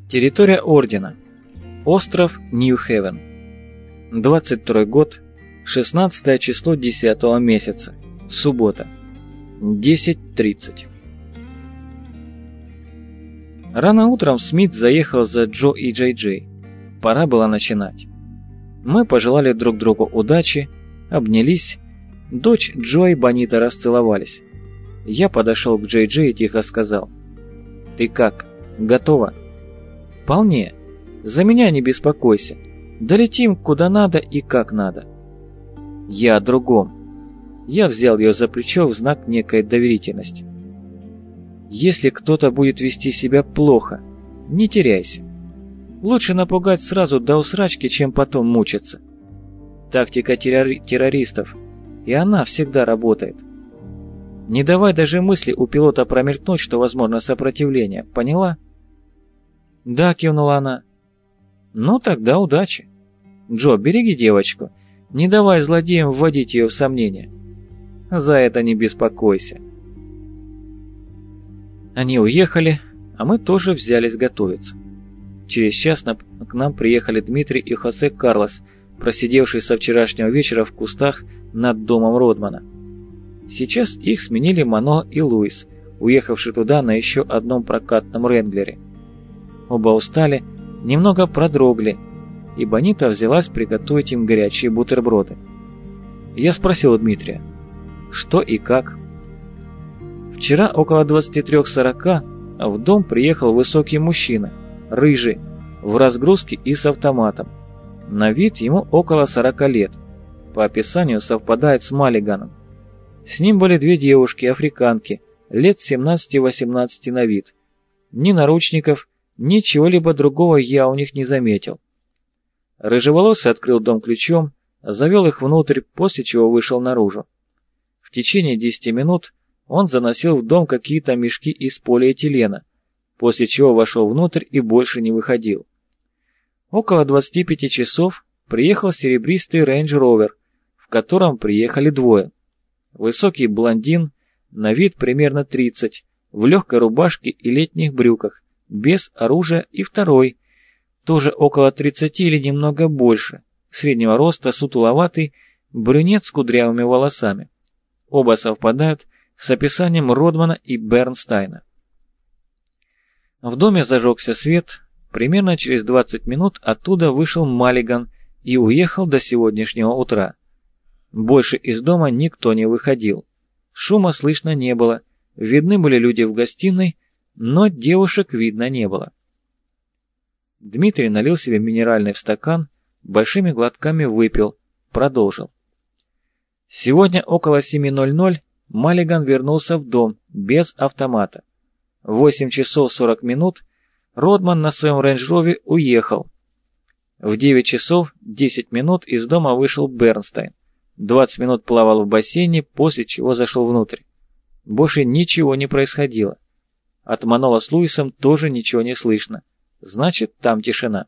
Территория Ордена. Остров Нью-Хевен. 22 год, 16 число 10 месяца. Суббота. 10:30. Рано утром Смит заехал за Джо и Джей-Джей. Пора было начинать. Мы пожелали друг другу удачи, обнялись. Дочь Джо и Бонита расцеловались. Я подошел к Джей-Джей и тихо сказал: «Ты как? Готова?» «Вполне. За меня не беспокойся. Долетим куда надо и как надо». «Я о другом». Я взял ее за плечо в знак некой доверительности. «Если кто-то будет вести себя плохо, не теряйся. Лучше напугать сразу до усрачки, чем потом мучиться. Тактика террористов, и она всегда работает. Не давай даже мысли у пилота промелькнуть, что возможно сопротивление, поняла?» «Да», — кивнула она. «Ну тогда удачи. Джо, береги девочку, не давай злодеям вводить ее в сомнения. За это не беспокойся». Они уехали, а мы тоже взялись готовиться. Через час к нам приехали Дмитрий и Хосе Карлос, просидевшие со вчерашнего вечера в кустах над домом Родмана. Сейчас их сменили Мано и Луис, уехавшие туда на еще одном прокатном Ренглере. Оба устали, немного продрогли, и Бонита взялась приготовить им горячие бутерброды. Я спросил у Дмитрия, что и как. Вчера около 23:40 в дом приехал высокий мужчина, рыжий, в разгрузке и с автоматом. На вид ему около 40 лет. По описанию совпадает с Маллиганом. С ним были две девушки, африканки, лет 17-18 на вид. Ни наручников, ни чего-либо другого я у них не заметил. Рыжеволосый открыл дом ключом, завел их внутрь, после чего вышел наружу. В течение 10 минут он заносил в дом какие-то мешки из полиэтилена, после чего вошел внутрь и больше не выходил. Около 25 часов приехал серебристый рейндж-ровер, в котором приехали двое. Высокий блондин, на вид примерно 30, в легкой рубашке и летних брюках, без оружия, и второй, тоже около 30 или немного больше, среднего роста, сутуловатый, брюнет с кудрявыми волосами. Оба совпадают с описанием Родмана и Бернстайна. В доме зажегся свет, примерно через 20 минут оттуда вышел Маллиган и уехал до сегодняшнего утра. Больше из дома никто не выходил. Шума слышно не было, видны были люди в гостиной, но девушек видно не было. Дмитрий налил себе минеральный в стакан, большими глотками выпил, продолжил. Сегодня около 7:00 Маллиган вернулся в дом без автомата. В 8 часов 40 минут Родман на своем рейндж-ровере уехал. В 9 часов 10 минут из дома вышел Бернстайн. 20 минут плавал в бассейне, после чего зашел внутрь. Больше ничего не происходило. От Манола с Луисом тоже ничего не слышно. Значит, там тишина.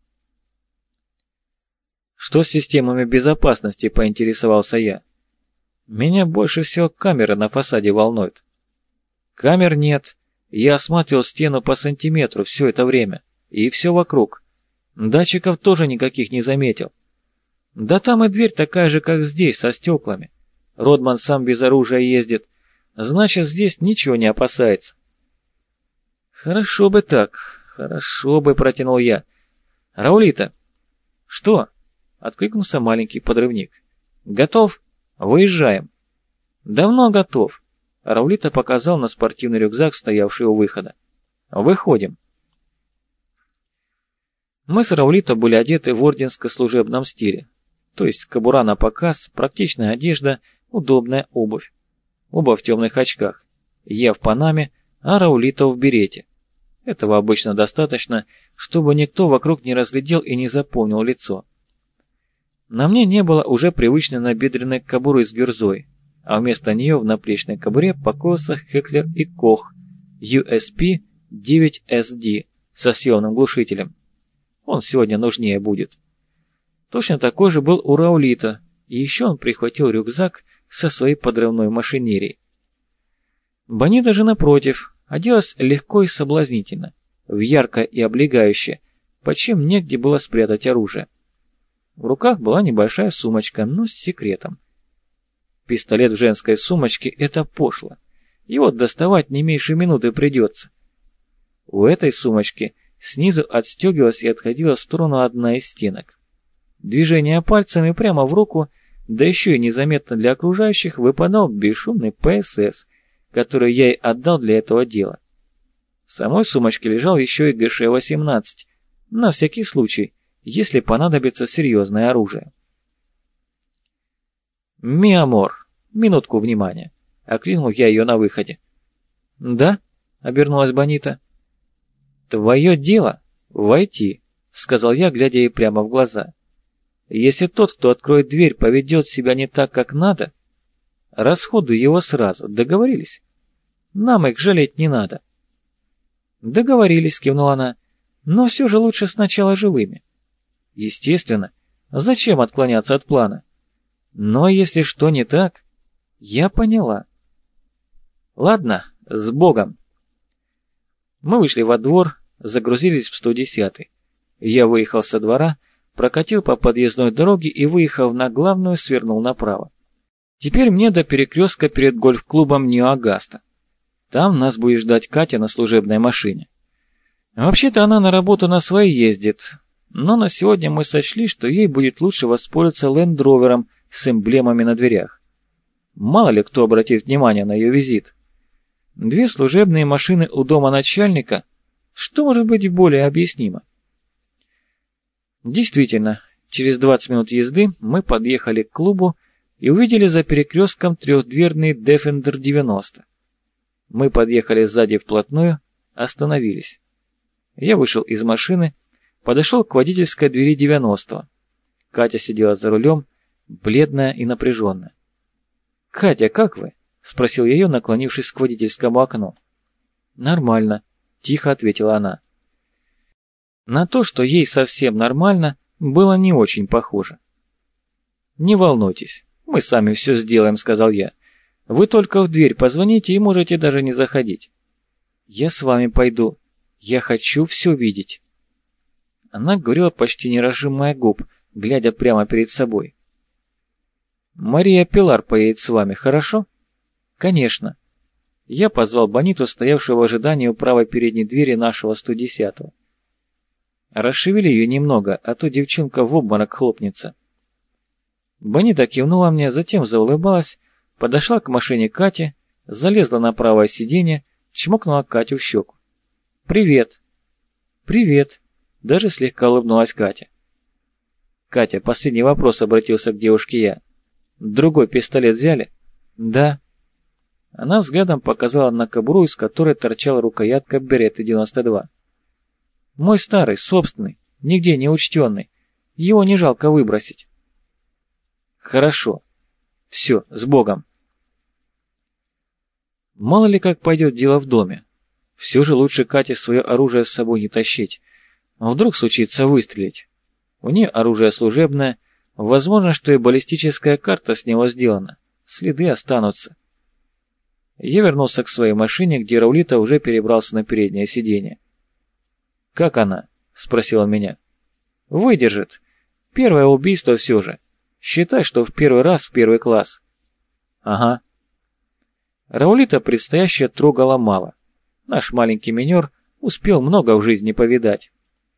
«Что с системами безопасности?» — поинтересовался я. «Меня больше всего камеры на фасаде волнуют». «Камер нет. Я осматривал стену по сантиметру все это время. И все вокруг. Датчиков тоже никаких не заметил. Да там и дверь такая же, как здесь, со стеклами. Родман сам без оружия ездит. Значит, здесь ничего не опасается». «Хорошо бы так, хорошо бы», — протянул я. «Раулита». «Что?» — откликнулся маленький подрывник. «Готов? Выезжаем». «Давно готов». Раулита показал на спортивный рюкзак, стоявший у выхода. «Выходим». Мы с Раулито были одеты в орденско-служебном стиле. То есть кобура на показ, практичная одежда, удобная обувь. Оба в темных очках. Я в панаме, а Раулито в берете. Этого обычно достаточно, чтобы никто вокруг не разглядел и не запомнил лицо. На мне не было уже привычной набедренной кобуры с гюрзой, а вместо нее в наплечной кобуре покоился Хеклер и Кох USP-9SD со съемным глушителем. Он сегодня нужнее будет. Точно такой же был у Раулита, и еще он прихватил рюкзак со своей подрывной машинерией. Бонита же, напротив, оделась легко и соблазнительно. в яркое и облегающее, под чем негде было спрятать оружие. В руках была небольшая сумочка, но с секретом. Пистолет в женской сумочке — это пошло. Его доставать не меньше минуты придется. У этой сумочки снизу отстегивалась и отходила в сторону одна из стенок. Движение пальцами прямо в руку, да еще и незаметно для окружающих, выпадал бесшумный ПСС, который я ей отдал для этого дела. В самой сумочке лежал еще и ГШ-18, на всякий случай, если понадобится серьезное оружие. «Ми амор, минутку внимания», — окликнул я ее на выходе. «Да?» — обернулась Бонита. «Твое дело — войти», — сказал я, глядя ей прямо в глаза. «Если тот, кто откроет дверь, поведет себя не так, как надо, расходуй его сразу, договорились? Нам их жалеть не надо». «Договорились», — кивнула она, — «но все же лучше сначала живыми». «Естественно, зачем отклоняться от плана? Но если что не так, я поняла». «Ладно, с Богом». Мы вышли во двор, загрузились в 110-й. Я выехал со двора, прокатил по подъездной дороге и, выехав на главную, свернул направо. Теперь мне до перекрестка перед гольф-клубом Нью-Агаста. Там нас будет ждать Катя на служебной машине. Вообще-то она на работу на своей ездит, но на сегодня мы сочли, что ей будет лучше воспользоваться лендровером с эмблемами на дверях. Мало ли кто обратит внимание на ее визит. 2 служебные машины у дома начальника, что может быть более объяснимо? Действительно, через 20 минут езды мы подъехали к клубу и увидели за перекрестком 3-дверный Defender 90. Мы подъехали сзади вплотную, остановились. Я вышел из машины, подошел к водительской двери 90-го. Катя сидела за рулем, бледная и напряженная. «Катя, как вы?» — спросил я ее, наклонившись к водительскому окну. «Нормально», — тихо ответила она. На то, что ей совсем нормально, было не очень похоже. «Не волнуйтесь, мы сами все сделаем», — сказал я. «Вы только в дверь позвоните и можете даже не заходить». «Я с вами пойду. Я хочу все видеть». Она говорила, почти не разжимая губ, глядя прямо перед собой. «Мария Пилар поедет с вами, хорошо?» «Конечно». Я позвал Бониту, стоявшую в ожидании у правой передней двери нашего 110-го. «Расшевели ее немного, а то девчонка в обморок хлопнется». Бонита кивнула мне, затем заулыбалась, подошла к машине Кати, залезла на правое сиденье, чмокнула Катю в щеку. «Привет!» «Привет!» — даже слегка улыбнулась Катя. «Катя, последний вопрос», — обратился к девушке я. «Другой пистолет взяли?» «Да». Она взглядом показала на кобуру, из которой торчала рукоятка Беретты 92. «Мой старый, собственный, нигде не учтенный. Его не жалко выбросить». «Хорошо. Все, с Богом». Мало ли как пойдет дело в доме. Все же лучше Кате свое оружие с собой не тащить. Вдруг случится выстрелить. У нее оружие служебное, возможно, что и баллистическая карта с него сделана. Следы останутся. Я вернулся к своей машине, где Раулита уже перебрался на переднее сиденье. «Как она?» — спросил он меня. «Выдержит. Первое убийство все же. Считай, что в первый раз в первый класс». «Ага». Раулита предстоящее трогала мало. Наш маленький минер успел много в жизни повидать.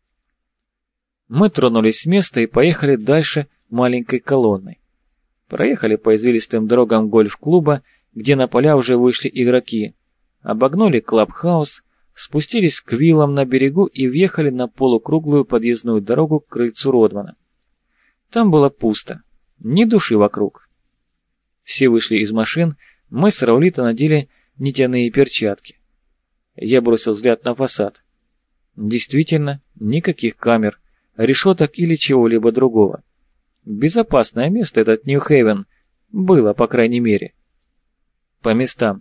Мы тронулись с места и поехали дальше маленькой колонной. Проехали по извилистым дорогам гольф-клуба, где на поля уже вышли игроки, обогнули клабхаус, спустились к виллам на берегу и въехали на полукруглую подъездную дорогу к крыльцу Родмана. Там было пусто, ни души вокруг. Все вышли из машин, мы с Раулита надели нитяные перчатки. Я бросил взгляд на фасад. Действительно, никаких камер, решеток или чего-либо другого. Безопасное место этот Нью-Хейвен. Было, по крайней мере. По местам.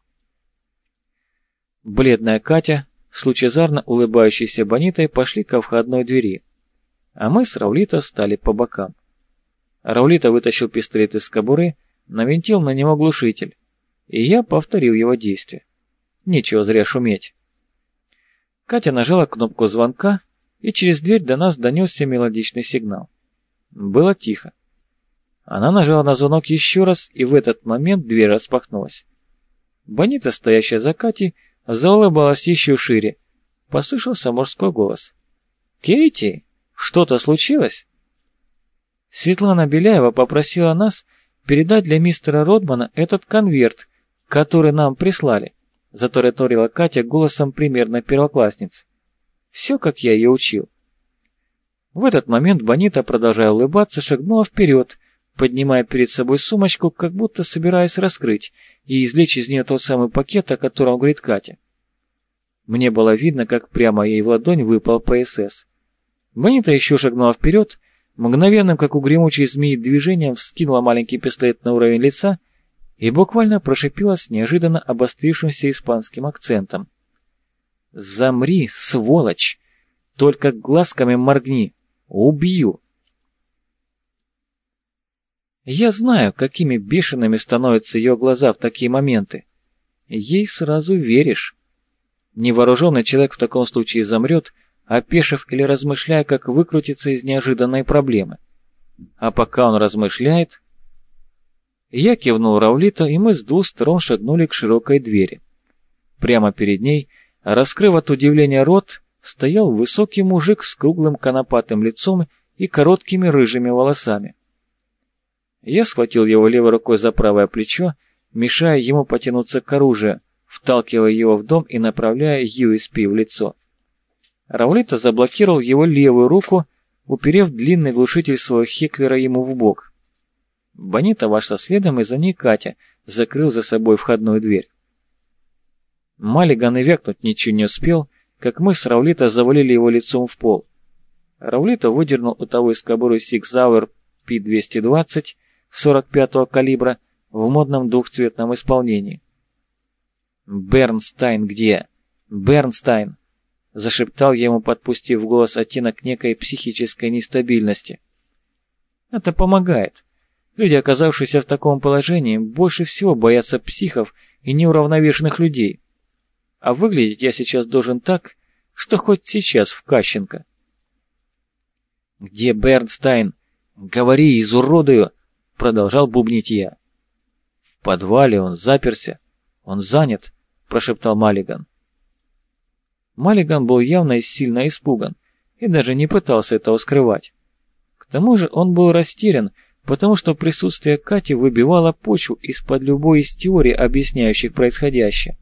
Бледная Катя с лучезарно улыбающейся Бонитой пошли ко входной двери, а мы с Раулита встали по бокам. Раулита вытащил пистолет из кобуры, навинтил на него глушитель, и я повторил его действие. Нечего зря шуметь. Катя нажала кнопку звонка, и через дверь до нас донесся мелодичный сигнал. Было тихо. Она нажала на звонок еще раз, и в этот момент дверь распахнулась. Бонита, стоящая за Катей, заулыбалась еще шире. Послышался мужской голос. «Кейти, что-то случилось?» Светлана Беляева попросила нас передать для мистера Родмана этот конверт, который нам прислали, затараторила Катя голосом примерно первоклассницы. Все, как я ее учил. В этот момент Бонита, продолжая улыбаться, шагнула вперед, поднимая перед собой сумочку, как будто собираясь раскрыть и извлечь из нее тот самый пакет, о котором говорит Катя. Мне было видно, как прямо ей в ладонь выпал ПСС. Бонита еще шагнула вперед, мгновенным, как у гремучей змеи, движением вскинула маленький пистолет на уровень лица и буквально прошипела с неожиданно обострившимся испанским акцентом. «Замри, сволочь! Только глазками моргни! Убью!» Я знаю, какими бешеными становятся ее глаза в такие моменты. Ей сразу веришь. Невооруженный человек в таком случае замрет, опешив или размышляя, как выкрутиться из неожиданной проблемы. А пока он размышляет... Я кивнул Раулита, и мы с двух сторон шагнули к широкой двери. Прямо перед ней, раскрыв от удивления рот, стоял высокий мужик с круглым конопатым лицом и короткими рыжими волосами. Я схватил его левой рукой за правое плечо, мешая ему потянуться к оружию, вталкивая его в дом и направляя USP в лицо. Раулита заблокировал его левую руку, уперев длинный глушитель своего Хеклера ему в бок. Бонита вошла следом, и за ней Катя, закрыл за собой входную дверь. Маллиган и вякнуть ничего не успел, как мы с Раулита завалили его лицом в пол. Раулита выдернул у того из кобуры Sig Sauer P220 45-го калибра в модном двухцветном исполнении. «Бернстайн где? Бернстайн!» — зашептал я ему, подпустив в голос оттенок некой психической нестабильности. «Это помогает. Люди, оказавшиеся в таком положении, больше всего боятся психов и неуравновешенных людей. А выглядеть я сейчас должен так, что хоть сейчас в Кащенко». «Где Бернстайн? Говори, изуродую!» — продолжал бубнить я. «В подвале он заперся. Он занят», — прошептал Маллиган. Маллиган был явно и сильно испуган и даже не пытался этого скрывать. К тому же он был растерян, потому что присутствие Кати выбивало почву из-под любой из теорий, объясняющих происходящее.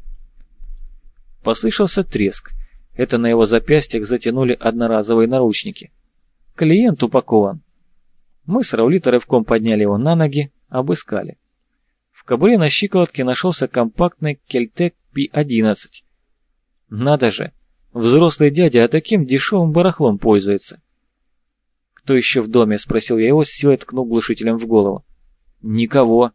Послышался треск. Это на его запястьях затянули одноразовые наручники. Клиент упакован. Мы с Раулита рывком подняли его на ноги, обыскали. В кобуре на щиколотке нашелся компактный Келтек P11. Надо же, взрослый дядя таким дешевым барахлом пользуется. «Кто еще в доме?» — спросил я его, с силой ткнув глушителем в голову. «Никого».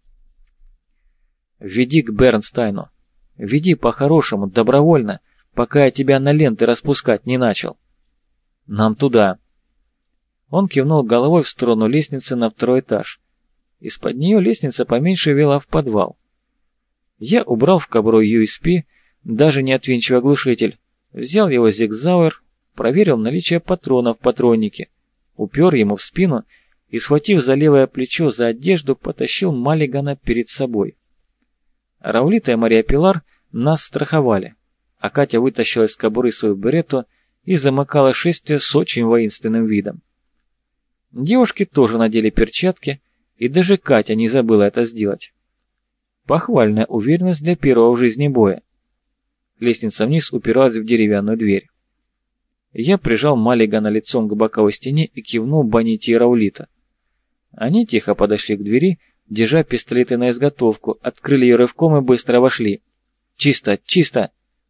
«Веди к Бернстайну. Веди по-хорошему, добровольно, пока я тебя на ленты распускать не начал. Нам туда». Он кивнул головой в сторону лестницы на второй этаж. Из-под нее лестница поменьше вела в подвал. Я убрал в кобуру USP, даже не отвинчивая глушитель, взял его Sig Sauer, проверил наличие патронов в патроннике, упер ему в спину и, схватив за левое плечо за одежду, потащил Маллигана перед собой. Раулита и Мария Пилар нас страховали, а Катя вытащила из кобуры свою беретту и замыкала шествие с очень воинственным видом. Девушки тоже надели перчатки, и даже Катя не забыла это сделать. Похвальная уверенность для первого в жизни боя. Лестница вниз упиралась в деревянную дверь. Я прижал Маллигана лицом к боковой стене и кивнул Боните и Раулита. Они тихо подошли к двери, держа пистолеты на изготовку, открыли ее рывком и быстро вошли. «Чисто! Чисто!»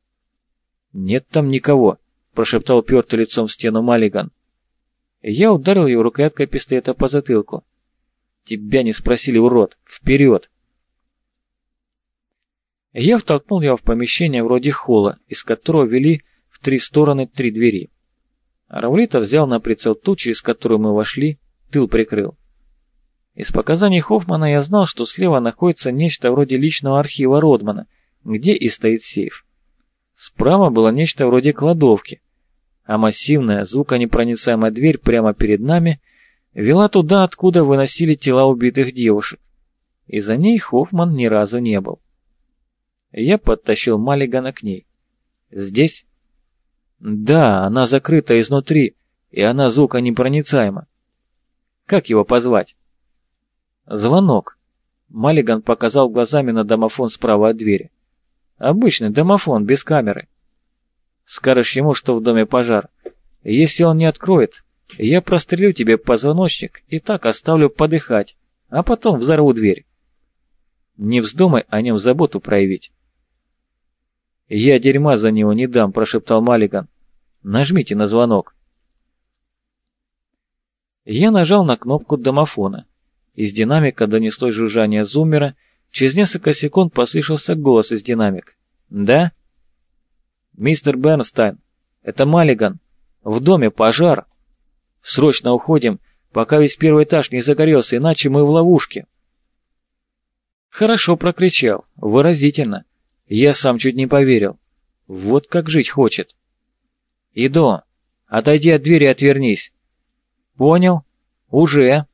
«Нет там никого!» — прошептал упертый лицом в стену Маллиган. Я ударил его рукояткой пистолета по затылку. «Тебя не спросили, урод! Вперед!» Я втолкнул его в помещение вроде холла, из которого вели в 3 стороны 3 двери. Раулита взял на прицел ту, через которую мы вошли, тыл прикрыл. Из показаний Хоффмана я знал, что слева находится нечто вроде личного архива Родмана, где и стоит сейф. Справа было нечто вроде кладовки, а массивная, звуконепроницаемая дверь прямо перед нами вела туда, откуда выносили тела убитых девушек, и за ней Хоффман ни разу не был. Я подтащил Маллигана к ней. «Здесь?» «Да, она закрыта изнутри, и она звуконепроницаема. Как его позвать?» «Звонок». Маллиган показал глазами на домофон справа от двери. «Обычный домофон, без камеры. Скажешь ему, что в доме пожар. Если он не откроет, я прострелю тебе позвоночник и так оставлю подыхать, а потом взорву дверь. Не вздумай о нем заботу проявить». «Я дерьма за него не дам», — прошептал Маллиган. «Нажмите на звонок». Я нажал на кнопку домофона. Из динамика донеслось жужжание зуммера, через несколько секунд послышался голос из динамика. «Да?» «Мистер Бернстайн, это Маллиган. В доме пожар. Срочно уходим, пока весь первый этаж не загорелся, иначе мы в ловушке». Хорошо прокричал, выразительно. Я сам чуть не поверил. Вот как жить хочет. «Иду. Отойди от двери и отвернись». «Понял. Уже».